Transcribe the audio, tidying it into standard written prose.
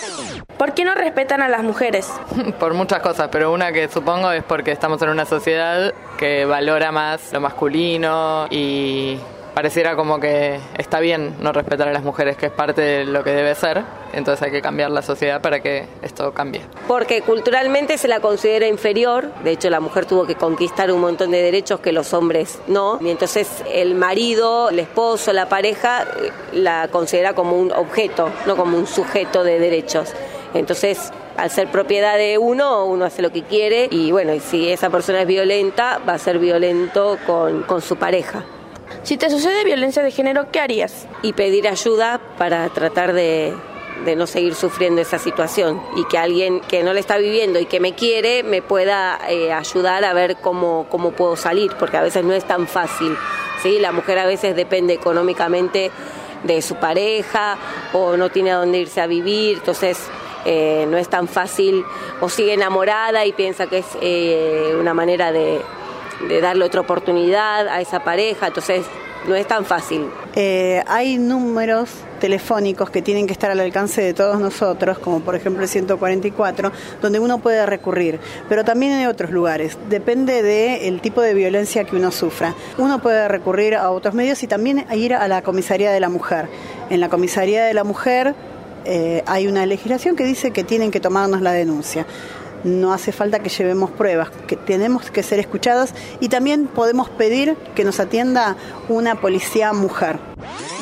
¿Por qué no respetan a las mujeres? Por muchas cosas, pero una que supongo es porque estamos en una sociedad que valora más lo masculino y pareciera como que está bien no respetar a las mujeres, que es parte de lo que debe ser, entonces hay que cambiar la sociedad para que esto cambie. Porque culturalmente se la considera inferior, de hecho la mujer tuvo que conquistar un montón de derechos que los hombres no, y entonces el marido, el esposo, la pareja la considera como un objeto, no como un sujeto de derechos. Entonces, al ser propiedad de uno hace lo que quiere y bueno, y si esa persona es violenta, va a ser violento con su pareja. Si te sucede violencia de género, ¿qué harías? Y pedir ayuda para tratar de no seguir sufriendo esa situación y que alguien que no la está viviendo y que me quiere me pueda ayudar a ver cómo puedo salir, porque a veces no es tan fácil, ¿sí? La mujer a veces depende económicamente de su pareja o no tiene a dónde irse a vivir, entonces no es tan fácil o sigue enamorada y piensa que es una manera de darle otra oportunidad a esa pareja, entonces no es tan fácil. Hay números telefónicos que tienen que estar al alcance de todos nosotros, como por ejemplo el 144, donde uno puede recurrir, pero también hay otros lugares, depende del tipo de violencia que uno sufra. Uno puede recurrir a otros medios y también ir a la Comisaría de la Mujer. En la Comisaría de la Mujer hay una legislación que dice que tienen que tomarnos la denuncia. No hace falta que llevemos pruebas, que tenemos que ser escuchadas y también podemos pedir que nos atienda una policía mujer.